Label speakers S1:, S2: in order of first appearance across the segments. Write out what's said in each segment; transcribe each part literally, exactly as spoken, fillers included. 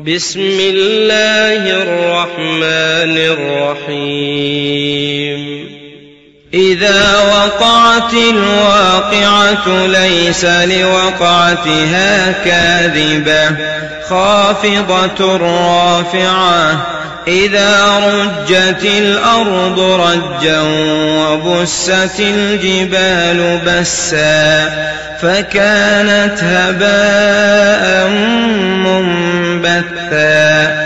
S1: بسم الله الرحمن الرحيم إذا وقعت الواقعة ليس لوقعتها كاذبة خافضة رافعة إذا رجت الأرض رجا وبست الجبال بسا فكانت هباء منبثا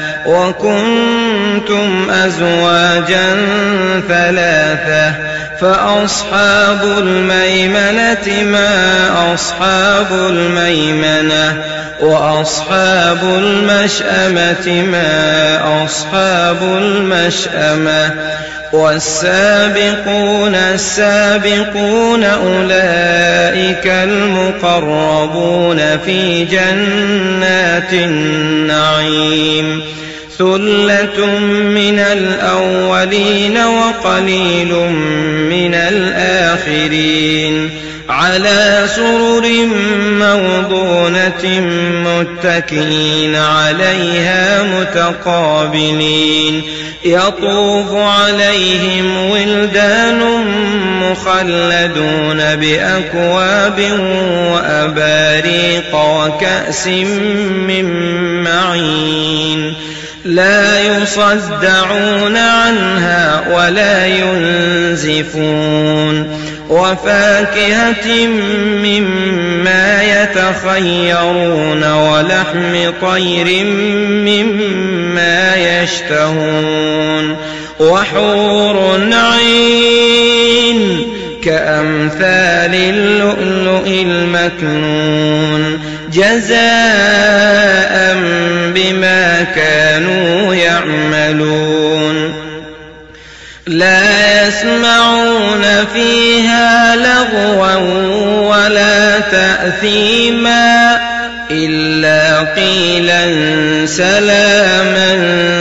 S1: وكنتم أزواجا ثلاثة فأصحاب الميمنة ما أصحاب الميمنة وأصحاب المشأمة ما أصحاب المشأمة والسابقون السابقون أولئك المقربون في جنات النعيم ثلة من الأولين وقليل من الآخرين على سرر موضونة متكئين عليها متقابلين يطوف عليهم ولدان مخلدون بأكواب وأباريق وكأس من معين لا يصدعون عنها ولا ينزفون وفاكهة مما يتخيرون ولحم طير مما يشتهون وحور عين كأمثال اللؤلؤ المكنون جزاء بما كانوا يعملون لا يسمعون فيها لغوا ولا تأثيما إلا قيلا سلاما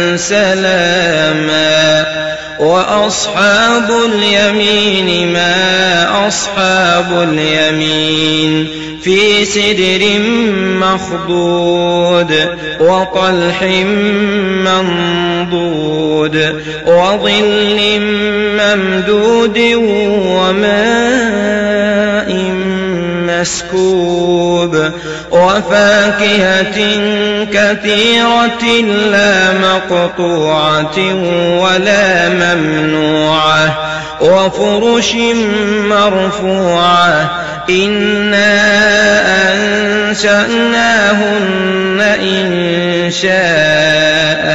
S1: سلاما وأصحاب اليمين ما أصحاب اليمين في سدر مخضود وطلح منضود وظل ممدود وماء مسكوب وفاكهة كثيرة لا مقطوعة ولا ممنوعة وفرش مرفوعة إنا أنشأناهن إنشاء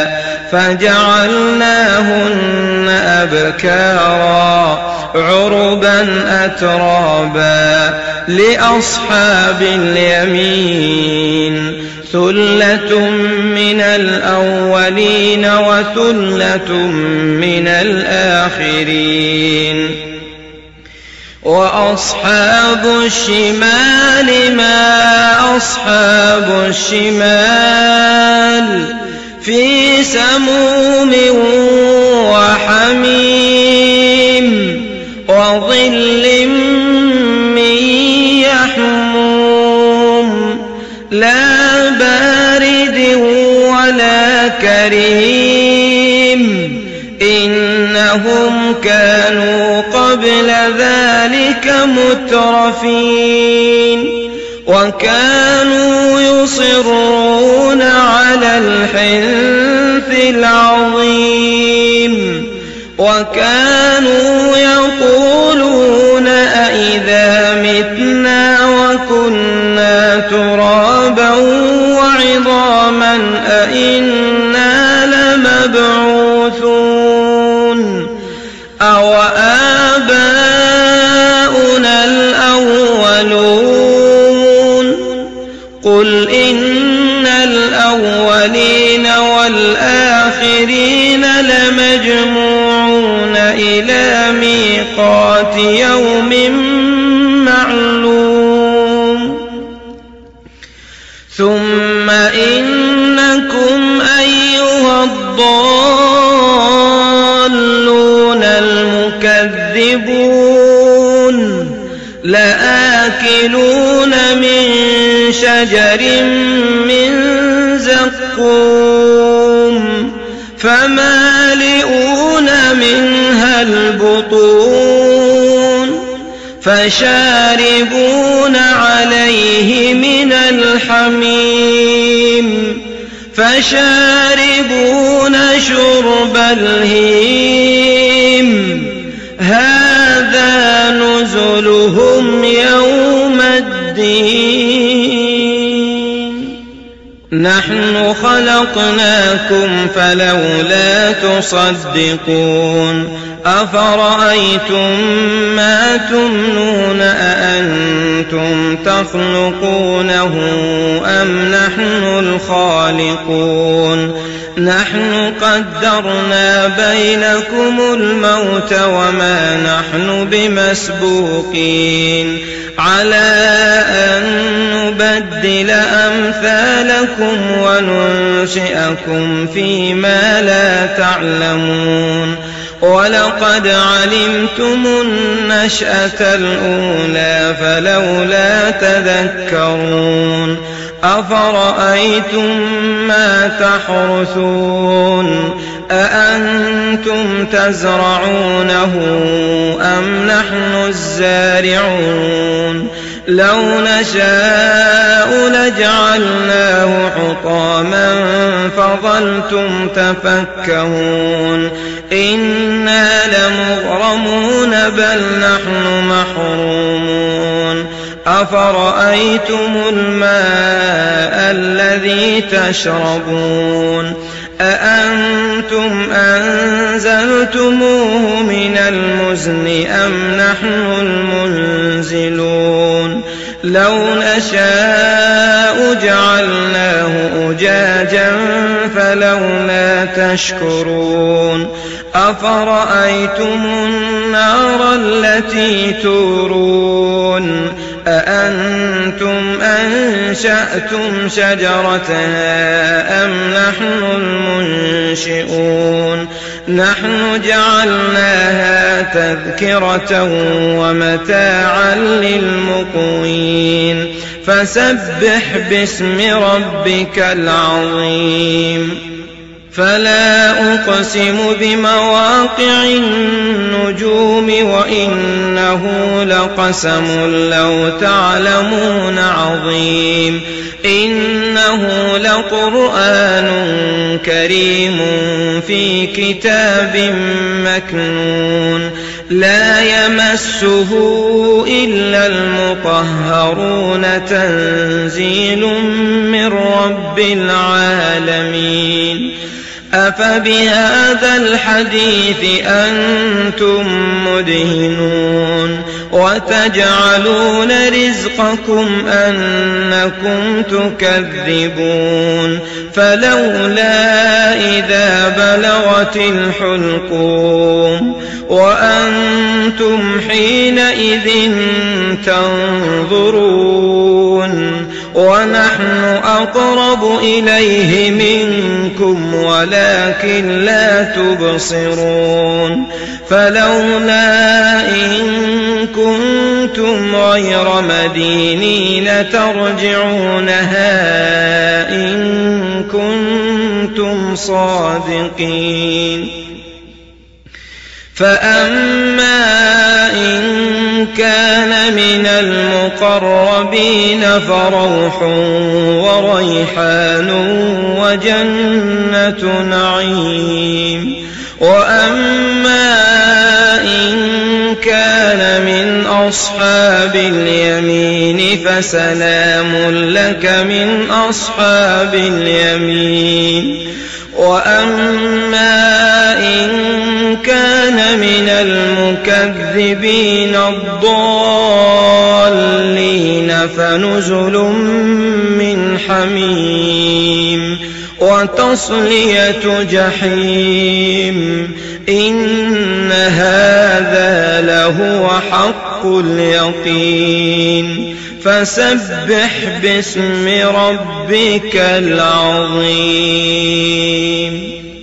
S1: فجعلناهن أبكارا عربا أترابا لأصحاب اليمين ثلة من الأولين وثلة من الآخرين وأصحاب الشمال ما أصحاب الشمال في سموم وحميم وظل من يحموم لا بارد ولا كريم إنهم كانوا قبل ذلك مترفين وكانوا يصرون على الحنث العظيم وكانوا يقولون أئذا متنا وكنا ترابا وعظاما أئنا لمبعوثون أو آباؤنا الأولون قل إن الأولين والآخرين لمجموعون إلى ميقات يوم معلوم ثم إنكم أيها الضالون المكذبون لآكلون من شجر من زقوم زقوم فمالئون منها البطون فشاربون عليه من الحميم فشاربون شرب الهيم هذا نزلهم يوم الدين نحن خلقناكم فلولا تصدقون أفرأيتم ما تمنون أأنتم تخلقونه أم نحن الخالقون نحن قدرنا بينكم الموت وما نحن بمسبوقين على أن نبدل أمثالكم وننشئكم فيما لا تعلمون ولقد علمتم النشأة الأولى فلولا تذكرون أفرأيتم ما تحرثون أأنتم تزرعونه أم نحن الزارعون لو نشاء لجعلناه حطاما فظلتم تفكهون إنا لمغرمون بل نحن محرومون أفرأيتم الماء الذي تشربون أأنتم أنزلتموه من المزن أم نحن المنزلون لو نشاء جعلناه أجاجا فلولا تشكرون أفرأيتم النار التي تورون أأنتم أنشأتم شجرتها أم نحن المنشئون نحن جعلناها تذكرة ومتاعا للمقوين فسبح باسم ربك العظيم فلا أقسم بمواقع النجوم وإنه لقسم لو تعلمون عظيم إنه لقرآن كريم في كتاب مكنون لا يمسه إلا المطهرون تنزيل من رب العالمين أفبهذا الحديث أنتم مدهنون وتجعلون رزقكم أنكم تكذبون فلولا إذا بلغت الحلقوم وأنتم حينئذ تنظرون ونحن أقرب إليه منكم ولكن لا تبصرون فلولا إن كنتم غير مدينين ترجعونها إن كنتم صادقين فأما إن كان من المقربين فروح وريحان وجنة نعيم وأما إن كان من أصحاب اليمين فسلام لك من أصحاب اليمين وأما إن كان من المكذبين الضالين فنزل من حميم وتصلية جحيم إن هذا لهو حق اليقين فسبح باسم ربك العظيم.